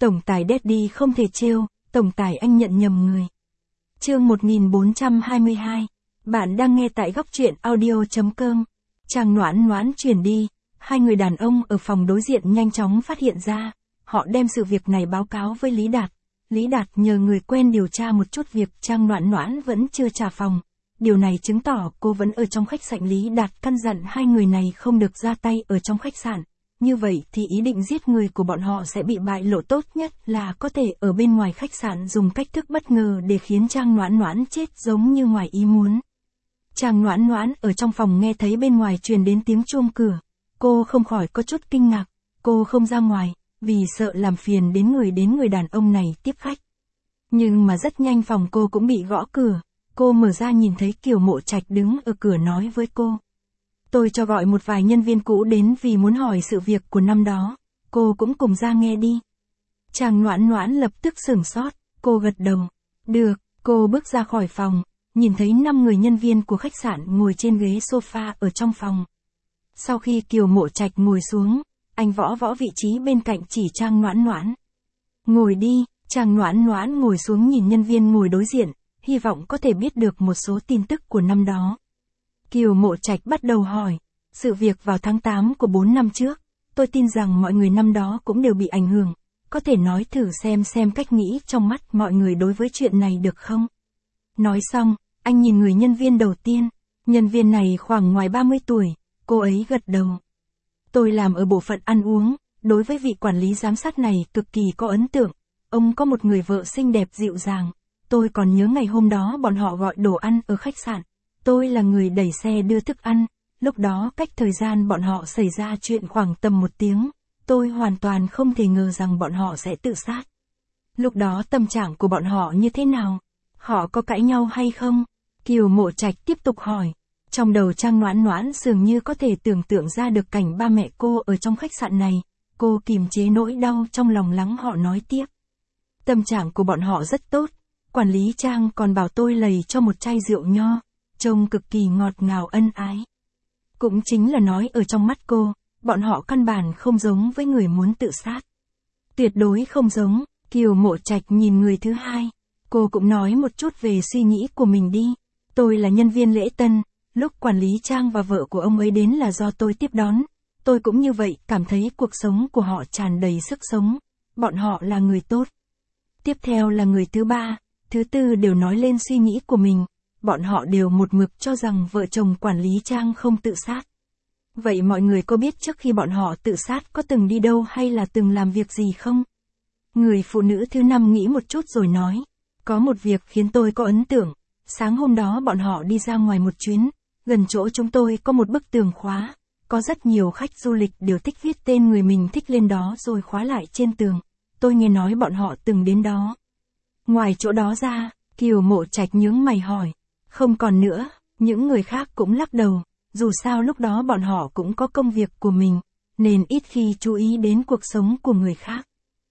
Tổng tài Daddy không thể trêu, tổng tài anh nhận nhầm người. Chương 1422. Bạn đang nghe tại góc truyện audio.com. Trang Noãn Noãn chuyển đi, hai người đàn ông ở phòng đối diện nhanh chóng phát hiện ra. Họ đem sự việc này báo cáo với Lý Đạt. Lý Đạt nhờ người quen điều tra một chút việc Trang Noãn Noãn vẫn chưa trả phòng. Điều này chứng tỏ cô vẫn ở trong khách sạn. Lý Đạt căn dặn hai người này không được ra tay ở trong khách sạn. Như vậy thì ý định giết người của bọn họ sẽ bị bại lộ, tốt nhất là có thể ở bên ngoài khách sạn dùng cách thức bất ngờ để khiến Trang Noãn Noãn chết giống như ngoài ý muốn. Trang Noãn Noãn ở trong phòng nghe thấy bên ngoài truyền đến tiếng chuông cửa. Cô không khỏi có chút kinh ngạc. Cô không ra ngoài, vì sợ làm phiền đến người đàn ông này tiếp khách. Nhưng mà rất nhanh phòng cô cũng bị gõ cửa. Cô mở ra nhìn thấy Kiều Mộ Trạch đứng ở cửa nói với cô. Tôi cho gọi một vài nhân viên cũ đến vì muốn hỏi sự việc của năm đó. Cô cũng cùng ra nghe đi. Trang Noãn Noãn lập tức sửng sốt. Cô gật đầu. Được, cô bước ra khỏi phòng. Nhìn thấy 5 người nhân viên của khách sạn ngồi trên ghế sofa ở trong phòng. Sau khi Kiều Mộ Trạch ngồi xuống, anh võ vị trí bên cạnh chỉ Trang Noãn Noãn. Ngồi đi. Trang Noãn Noãn ngồi xuống nhìn nhân viên ngồi đối diện, hy vọng có thể biết được một số tin tức của năm đó. Kiều Mộ Trạch bắt đầu hỏi, sự việc vào tháng 8 của 4 năm trước, tôi tin rằng mọi người năm đó cũng đều bị ảnh hưởng, có thể nói thử xem cách nghĩ trong mắt mọi người đối với chuyện này được không? Nói xong, anh nhìn người nhân viên đầu tiên, nhân viên này khoảng ngoài 30 tuổi, cô ấy gật đầu. Tôi làm ở bộ phận ăn uống, đối với vị quản lý giám sát này cực kỳ có ấn tượng, ông có một người vợ xinh đẹp dịu dàng, tôi còn nhớ ngày hôm đó bọn họ gọi đồ ăn ở khách sạn. Tôi là người đẩy xe đưa thức ăn, lúc đó cách thời gian bọn họ xảy ra chuyện khoảng tầm 1 tiếng, tôi hoàn toàn không thể ngờ rằng bọn họ sẽ tự sát. Lúc đó tâm trạng của bọn họ như thế nào? Họ có cãi nhau hay không? Kiều Mộ Trạch tiếp tục hỏi. Trong đầu Trang Noãn Noãn dường như có thể tưởng tượng ra được cảnh ba mẹ cô ở trong khách sạn này, cô kìm chế nỗi đau trong lòng lắng họ nói tiếp. Tâm trạng của bọn họ rất tốt, quản lý Trang còn bảo tôi lầy cho một chai rượu nho. Trông cực kỳ ngọt ngào ân ái. Cũng chính là nói ở trong mắt cô, bọn họ căn bản không giống với người muốn tự sát. Tuyệt đối không giống. Kiều Mộ Trạch nhìn người thứ hai. Cô cũng nói một chút về suy nghĩ của mình đi. Tôi là nhân viên lễ tân, lúc quản lý Trang và vợ của ông ấy đến là do tôi tiếp đón. Tôi cũng như vậy, cảm thấy cuộc sống của họ tràn đầy sức sống. Bọn họ là người tốt. Tiếp theo là người thứ ba, thứ tư đều nói lên suy nghĩ của mình. Bọn họ đều một mực cho rằng vợ chồng quản lý Trang không tự sát. Vậy mọi người có biết trước khi bọn họ tự sát có từng đi đâu hay là từng làm việc gì không? Người phụ nữ thứ 5 nghĩ một chút rồi nói. Có một việc khiến tôi có ấn tượng. Sáng hôm đó bọn họ đi ra ngoài một chuyến. Gần chỗ chúng tôi có một bức tường khóa. Có rất nhiều khách du lịch đều thích viết tên người mình thích lên đó rồi khóa lại trên tường. Tôi nghe nói bọn họ từng đến đó. Ngoài chỗ đó ra, Kiều Mộ Trạch nhướng mày hỏi. Không còn nữa, những người khác cũng lắc đầu, dù sao lúc đó bọn họ cũng có công việc của mình, nên ít khi chú ý đến cuộc sống của người khác.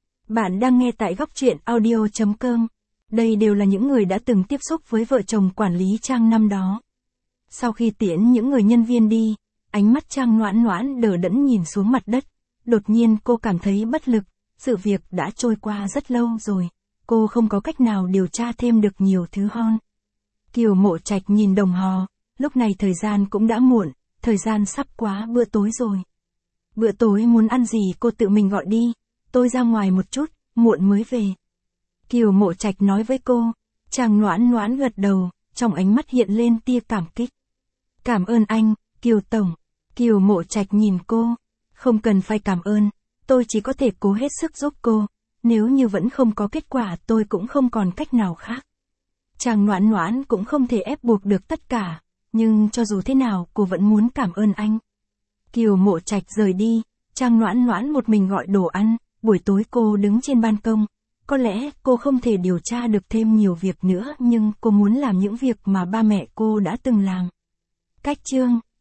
Bạn đang nghe tại góc truyện audio.com, đây đều là những người đã từng tiếp xúc với vợ chồng quản lý Trang năm đó. Sau khi tiễn những người nhân viên đi, ánh mắt Trang Noãn Noãn đờ đẫn nhìn xuống mặt đất, đột nhiên cô cảm thấy bất lực, sự việc đã trôi qua rất lâu rồi, cô không có cách nào điều tra thêm được nhiều thứ hơn. Kiều Mộ Trạch nhìn đồng hồ, lúc này thời gian cũng đã muộn, thời gian sắp quá bữa tối rồi. Bữa tối muốn ăn gì cô tự mình gọi đi, tôi ra ngoài một chút, muộn mới về. Kiều Mộ Trạch nói với cô, Trang Noãn Noãn gật đầu, trong ánh mắt hiện lên tia cảm kích. Cảm ơn anh, Kiều Tổng. Kiều Mộ Trạch nhìn cô, không cần phải cảm ơn, tôi chỉ có thể cố hết sức giúp cô, nếu như vẫn không có kết quả tôi cũng không còn cách nào khác. Trang Noãn Noãn cũng không thể ép buộc được tất cả, nhưng cho dù thế nào cô vẫn muốn cảm ơn anh. Kiều Mộ Trạch rời đi, Trang Noãn Noãn một mình gọi đồ ăn, buổi tối cô đứng trên ban công. Có lẽ cô không thể điều tra được thêm nhiều việc nữa nhưng cô muốn làm những việc mà ba mẹ cô đã từng làm. Cách chương